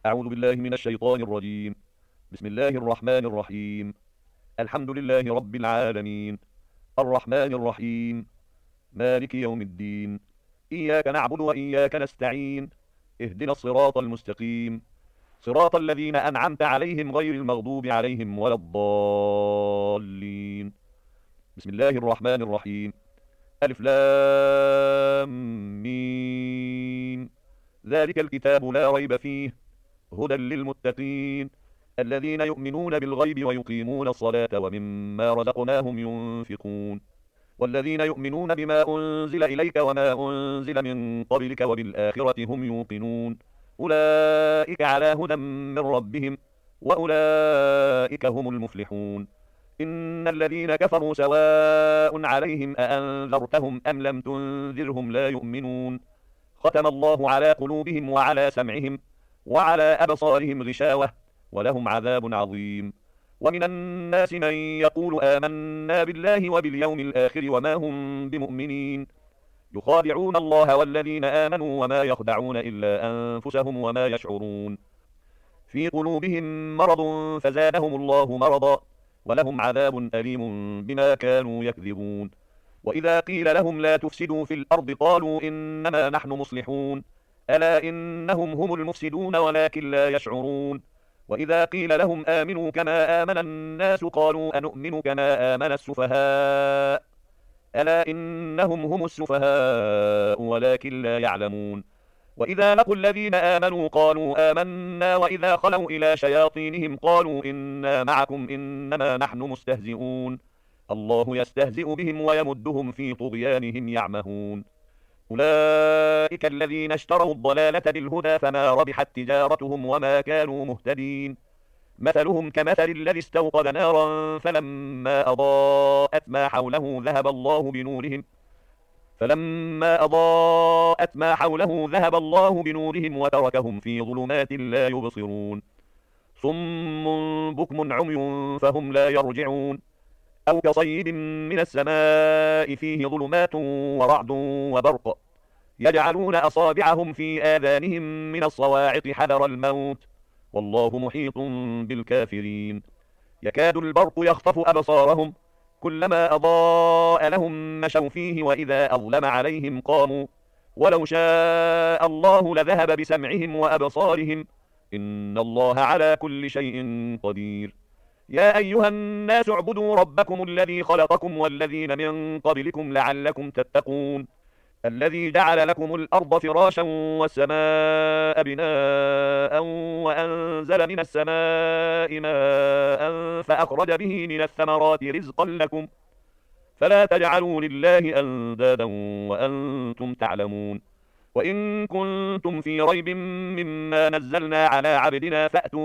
أعوذ بالله من الشيطان الرجيم. بسم الله الرحمن الرحيم. الحمد لله رب العالمين، الرحمن الرحيم، مالك يوم الدين. إياك نعبد وإياك نستعين. اهدنا الصراط المستقيم، صراط الذين أنعمت عليهم غير المغضوب عليهم ولا الضالين. بسم الله الرحمن الرحيم. ألف لام ميم. ذلك الكتاب لا ريب فيه، هدى للمتقين الذين يؤمنون بالغيب ويقيمون الصلاة ومما رزقناهم ينفقون والذين يؤمنون بما أنزل إليك وما أنزل من قبلك وبالآخرة هم يوقنون أولئك على هدى من ربهم وأولئك هم المفلحون. إن الذين كفروا سواء عليهم أأنذرتهم أم لم تنذرهم لا يؤمنون. ختم الله على قلوبهم وعلى سمعهم وعلى أبصارهم غشاوة ولهم عذاب عظيم. ومن الناس من يقول آمنا بالله وباليوم الآخر وما هم بمؤمنين. يخادعون الله والذين آمنوا وما يخدعون إلا أنفسهم وما يشعرون. في قلوبهم مرض فزادهم الله مرضا ولهم عذاب أليم بما كانوا يكذبون. وإذا قيل لهم لا تفسدوا في الأرض قالوا إنما نحن مصلحون ألا إنهم هم المفسدون ولكن لا يشعرون. وإذا قيل لهم آمنوا كما آمن الناس قالوا أنؤمن كما آمن السفهاء ألا إنهم هم السفهاء ولكن لا يعلمون. وإذا لقوا الذين آمنوا قالوا آمنا وإذا خلوا إلى شياطينهم قالوا إنا معكم إنما نحن مستهزئون الله يستهزئ بهم ويمدهم في طغيانهم يعمهون. أولئك الذين اشتروا الضلالة بالهدى فما ربحت تجارتهم وما كانوا مهتدين. مثلهم كمثل الذي استوقد نارا فلما أضاءت ما حوله ذهب الله بنورهم وتركهم في ظلمات لا يبصرون. صم بكم عمي فهم لا يرجعون. أو كصيب من السماء فيه ظلمات ورعد وبرق يجعلون أصابعهم في آذانهم من الصواعق حذر الموت والله محيط بالكافرين. يكاد البرق يخطف أبصارهم كلما أضاء لهم مشوا فيه وإذا أظلم عليهم قاموا ولو شاء الله لذهب بسمعهم وأبصارهم إن الله على كل شيء قدير. يا أيها الناس اعبدوا ربكم الذي خلقكم والذين من قبلكم لعلكم تتقون الذي جعل لكم الأرض فراشا والسماء بناء وأنزل من السماء ماء فأخرج به من الثمرات رزقا لكم فلا تجعلوا لله أندادا وأنتم تعلمون. وإن كنتم في ريب مما نزلنا على عبدنا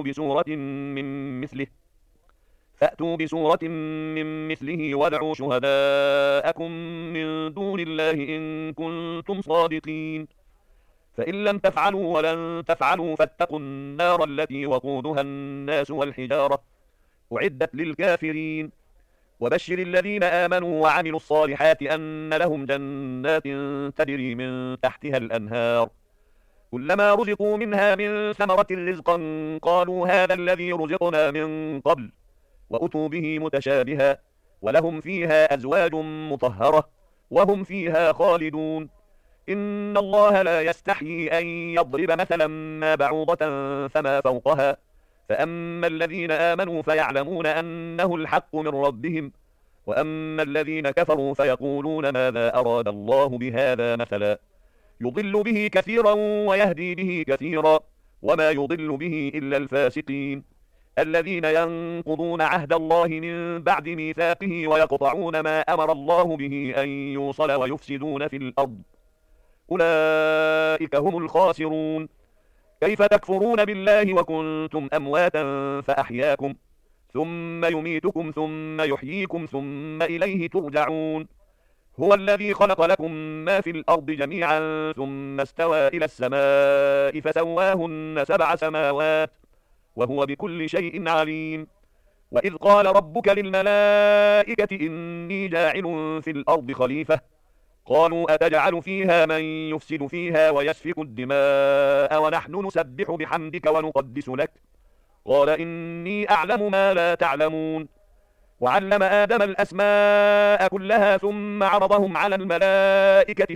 فأتوا بسورة من مثله وادعوا شهداءكم من دون الله إن كنتم صادقين. فإن لم تفعلوا ولن تفعلوا فاتقوا النار التي وقودها الناس والحجارة أعدت للكافرين. وبشر الذين آمنوا وعملوا الصالحات أن لهم جنات تجري من تحتها الأنهار كلما رزقوا منها من ثمرة رزقا قالوا هذا الذي رزقنا من قبل وأتوا به متشابها ولهم فيها أزواج مطهرة وهم فيها خالدون. إن الله لا يستحيي أن يضرب مثلا ما بعوضة فما فوقها فأما الذين آمنوا فيعلمون أنه الحق من ربهم وأما الذين كفروا فيقولون ماذا أراد الله بهذا مثلا يضل به كثيرا ويهدي به كثيرا وما يضل به إلا الفاسقين الذين ينقضون عهد الله من بعد ميثاقه ويقطعون ما أمر الله به أن يوصل ويفسدون في الأرض أولئك هم الخاسرون. كيف تكفرون بالله وكنتم أمواتا فأحياكم ثم يميتكم ثم يحييكم ثم إليه ترجعون. هو الذي خلق لكم ما في الأرض جميعا ثم استوى إلى السماء فسواهن 7 سماوات وهو بكل شيء عليم. وإذ قال ربك للملائكة إني جاعل في الأرض خليفة قالوا أتجعل فيها من يفسد فيها ويسفك الدماء ونحن نسبح بحمدك ونقدس لك؟ قال إني أعلم ما لا تعلمون. وعلم آدم الأسماء كلها ثم عرضهم على الملائكة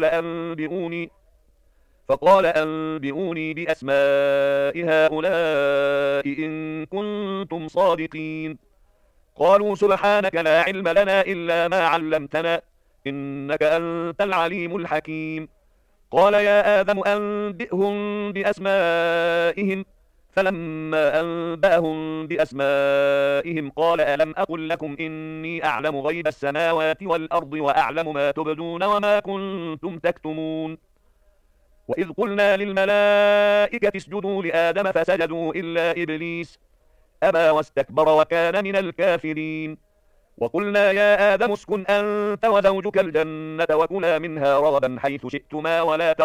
فقال أنبئوني بأسماء هؤلاء إن كنتم صادقين. قالوا سبحانك لا علم لنا إلا ما علمتنا إنك أنت العليم الحكيم. قال يا آدم أنبئهم بأسمائهم. فلما أنبأهم بأسمائهم قال ألم أقل لكم إني أعلم غيب السماوات والأرض وأعلم ما تبدون وما كنتم تكتمون. وإذ قلنا للملائكة اسجدوا لآدم فسجدوا إلا إبليس أبى واستكبر وكان من الكافرين. وقلنا يا آدم اسكن أنت وزوجك الجنة وكلا منها رغدا حيث شئتما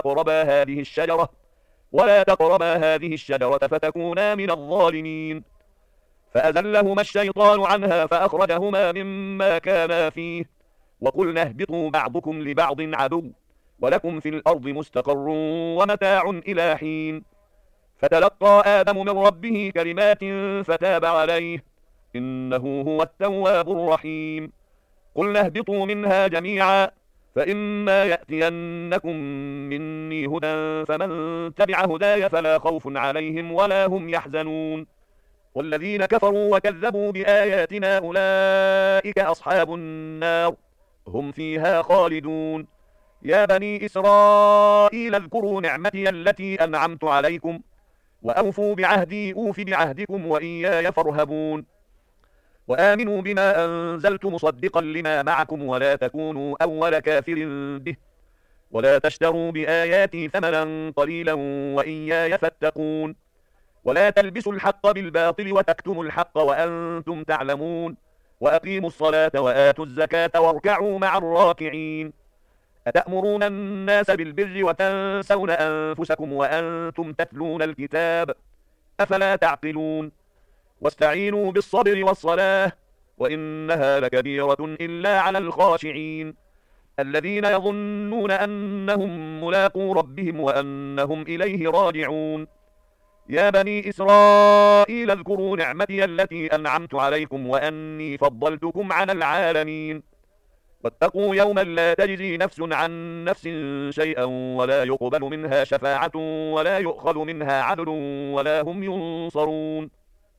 ولا تقربا هذه الشجرة فتكونا من الظالمين. فأزلهما الشيطان عنها فأخرجهما مما كانا فيه وقلنا اهبطوا بعضكم لبعض عدو ولكم في الأرض مستقر ومتاع إلى حين. فتلقى آدم من ربه كلمات فتاب عليه إنه هو التواب الرحيم. قلنا اهبطوا منها جميعا فإما يأتينكم مني هدى فمن تبع هداي فلا خوف عليهم ولا هم يحزنون. والذين كفروا وكذبوا بآياتنا أولئك أصحاب النار هم فيها خالدون. يا بني إسرائيل اذكروا نعمتي التي أنعمت عليكم وأوفوا بعهدي أوف بعهدكم وإياي فارهبون. وآمنوا بما أنزلت مصدقا لما معكم ولا تكونوا أول كافر به ولا تشتروا بآياتي ثمنا قليلا وإياي فاتقون. ولا تلبسوا الحق بالباطل وتكتموا الحق وأنتم تعلمون. وأقيموا الصلاة وآتوا الزكاة واركعوا مع الراكعين. أتأمرون الناس بالبر وتنسون أنفسكم وأنتم تتلون الكتاب أفلا تعقلون. واستعينوا بالصبر والصلاة وإنها لكبيرة إلا على الخاشعين الذين يظنون أنهم ملاقو ربهم وأنهم إليه راجعون. يا بني إسرائيل اذكروا نعمتي التي أنعمت عليكم وأني فضلتكم على العالمين. واتقوا يوما لا تجزي نفس عن نفس شيئا ولا يقبل منها شفاعة ولا يؤخذ منها عدل ولا هم ينصرون.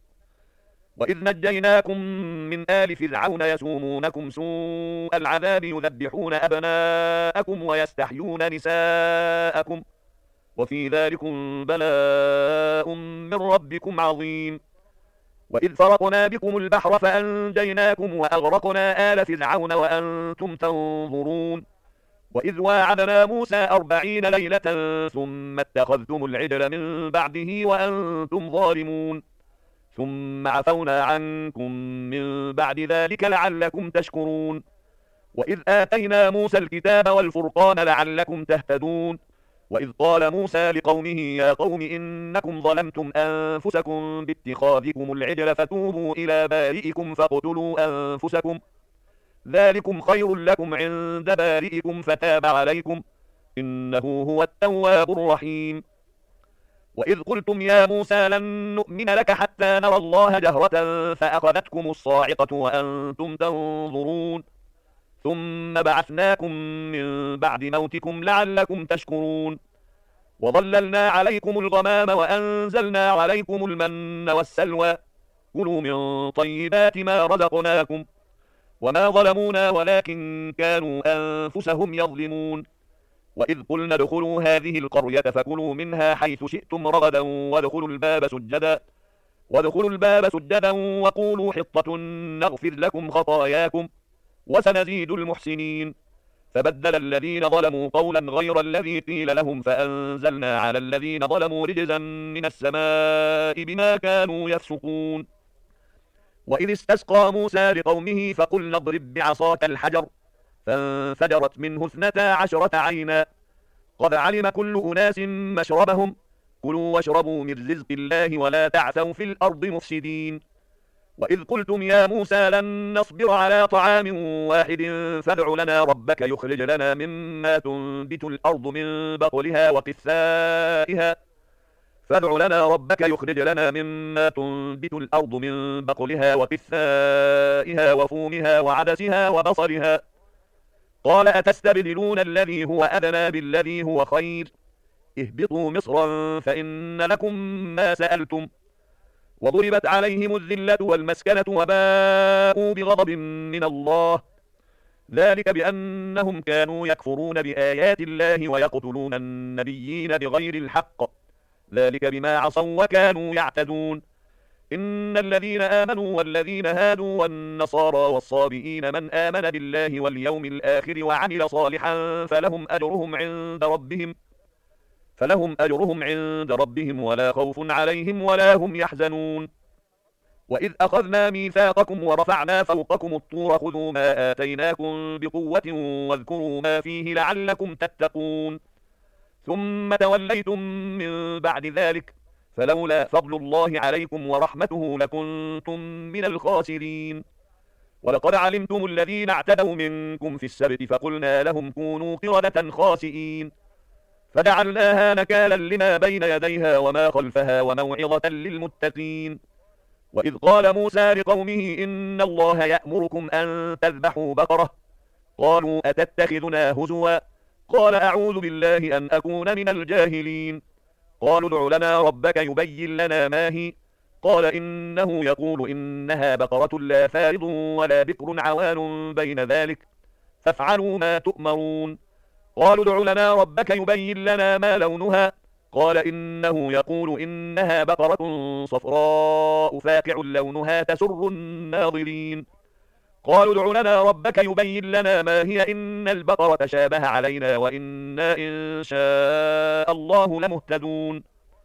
وإذ نجيناكم من آل فرعون يسومونكم سوء العذاب يذبحون أبناءكم ويستحيون نساءكم وفي ذلكم بلاء من ربكم عظيم. وإذ فرقنا بكم البحر فأنجيناكم وأغرقنا آل فرعون وأنتم تنظرون. وإذ واعدنا موسى 40 ليلة ثم اتخذتم العجل من بعده وأنتم ظالمون ثم عفونا عنكم من بعد ذلك لعلكم تشكرون. وإذ آتينا موسى الكتاب والفرقان لعلكم تهتدون. وإذ قال موسى لقومه يا قوم إنكم ظلمتم أنفسكم باتخاذكم العجل فتوبوا إلى بارئكم فاقتلوا أنفسكم ذلكم خير لكم عند بارئكم فتاب عليكم إنه هو التواب الرحيم. وإذ قلتم يا موسى لن نؤمن لك حتى نرى الله جهرة فأخذتكم الصاعقة وأنتم تنظرون ثم بعثناكم من بعد موتكم لعلكم تشكرون. وظللنا عليكم الغمام وأنزلنا عليكم المن والسلوى كلوا من طيبات ما رزقناكم وما ظلمونا ولكن كانوا أنفسهم يظلمون. وإذ قلنا ادخلوا هذه القرية فكلوا منها حيث شئتم رغدا وادخلوا الباب سجدا وقولوا حطة نغفر لكم خطاياكم وسنزيد المحسنين. فبدل الذين ظلموا قولا غير الذي قيل لهم فأنزلنا على الذين ظلموا رجزا من السماء بما كانوا يفسقون. وإذ استسقى موسى لقومه فقلنا اضرب بعصاك الحجر فانفجرت منه 12 عينا قد علم كل أناس مشربهم كلوا واشربوا من رزق الله ولا تعثوا في الأرض مفسدين. وإذ قلتم يا موسى لن نصبر على طعام واحد فادع لنا ربك يخرج لنا مما تنبت الأرض من بقلها وقثائها وفومها وعدسها وبصلها. قال أتستبدلون الذي هو أدنى بالذي هو خير؟ اهبطوا مصرا فإن لكم ما سألتم. وضربت عليهم الذلة والمسكنة وباءوا بغضب من الله، ذلك بأنهم كانوا يكفرون بآيات الله ويقتلون النبيين بغير الحق، ذلك بما عصوا وكانوا يعتدون. إن الذين آمنوا والذين هادوا والنصارى والصابئين من آمن بالله واليوم الآخر وعمل صالحا فلهم أجرهم عند ربهم ولا خوف عليهم ولا هم يحزنون. وإذ أخذنا ميثاقكم ورفعنا فوقكم الطور خذوا ما آتيناكم بقوة واذكروا ما فيه لعلكم تتقون. ثم توليتم من بعد ذلك فلولا فضل الله عليكم ورحمته لكنتم من الخاسرين. ولقد علمتم الذين اعتدوا منكم في السبت فقلنا لهم كونوا قردة خاسئين، فجعلناها نكالا لما بين يديها وما خلفها وموعظة للمتقين. وإذ قال موسى لقومه إن الله يأمركم أن تذبحوا بقرة، قالوا أتتخذنا هزوا؟ قال أعوذ بالله أن أكون من الجاهلين. قالوا ادع لنا ربك يبين لنا ما هي، قال إنه يقول إنها بقرة لا فارض ولا بكر عوان بين ذلك فافعلوا ما تؤمرون. قالوا ادع لنا ربك يبين لنا ما لونها، قال إنه يقول إنها بقرة صفراء فاقع لونها تسر الناظرين. قالوا ادع لنا ربك يبين لنا ما هي إن البقرة شابه علينا وإنا إن شاء الله لمهتدون.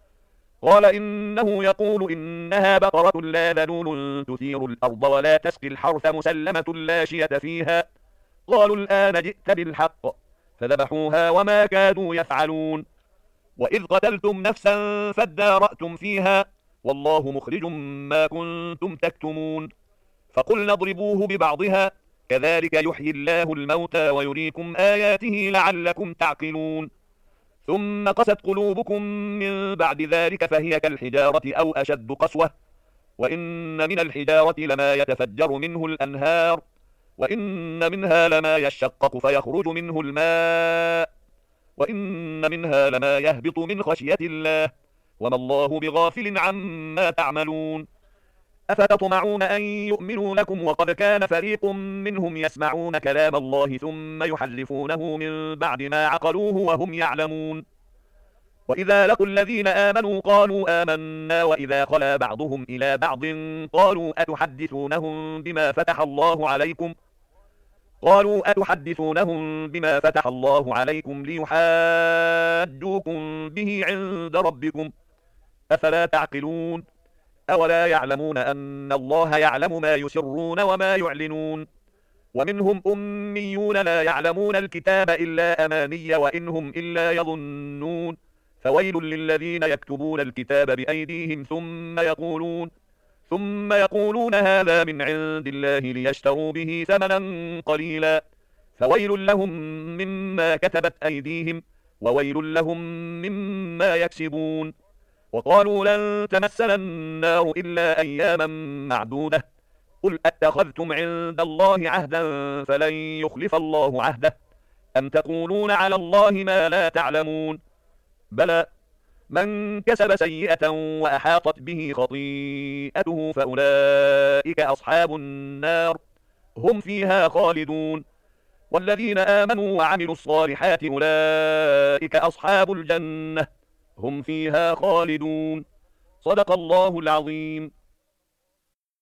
قال إنه يقول إنها بقرة لا ذلول تثير الأرض ولا تسقي الحرث مسلمة لا شية فيها. قالوا الآن جئت بالحق، فذبحوها وما كادوا يفعلون. وإذ قتلتم نفسا فادارأتم فيها والله مخرج ما كنتم تكتمون. فقلنا اضربوه ببعضها كذلك يحيي الله الموتى ويريكم آياته لعلكم تعقلون. ثم قست قلوبكم من بعد ذلك فهي كالحجارة أو أشد قسوة، وإن من الحجارة لما يتفجر منه الأنهار، وإن منها لما يشقق فيخرج منه الماء، وإن منها لما يهبط من خشية الله، وما الله بغافل عما تعملون. أفتطمعون أن يؤمنوا لكم وقد كان فريق منهم يسمعون كلام الله ثم يحرفونه من بعد ما عقلوه وهم يعلمون. وإذا لقوا الذين آمنوا قالوا آمنا وإذا خلا بعضهم إلى بعض قالوا أتحدثونهم بما فتح الله عليكم ليحاجوكم به عند ربكم، أفلا تعقلون؟ أولا يعلمون أن الله يعلم ما يسرون وما يعلنون. ومنهم أميون لا يعلمون الكتاب إلا أماني وإنهم إلا يظنون. فويل للذين يكتبون الكتاب بأيديهم ثم يقولون هذا من عند الله ليشتروا به ثمنا قليلا، فويل لهم مما كتبت أيديهم وويل لهم مما يكسبون. وقالوا لن تمسنا النار إلا أياما معدودة، قل أتخذتم عند الله عهدا فلن يخلف الله عهده، أم تقولون على الله ما لا تعلمون. بلى، من كسب سيئة وأحاطت به خطيئته فأولئك أصحاب النار هم فيها خالدون. والذين آمنوا وعملوا الصالحات أولئك أصحاب الجنة هم فيها خالدون. صدق الله العظيم.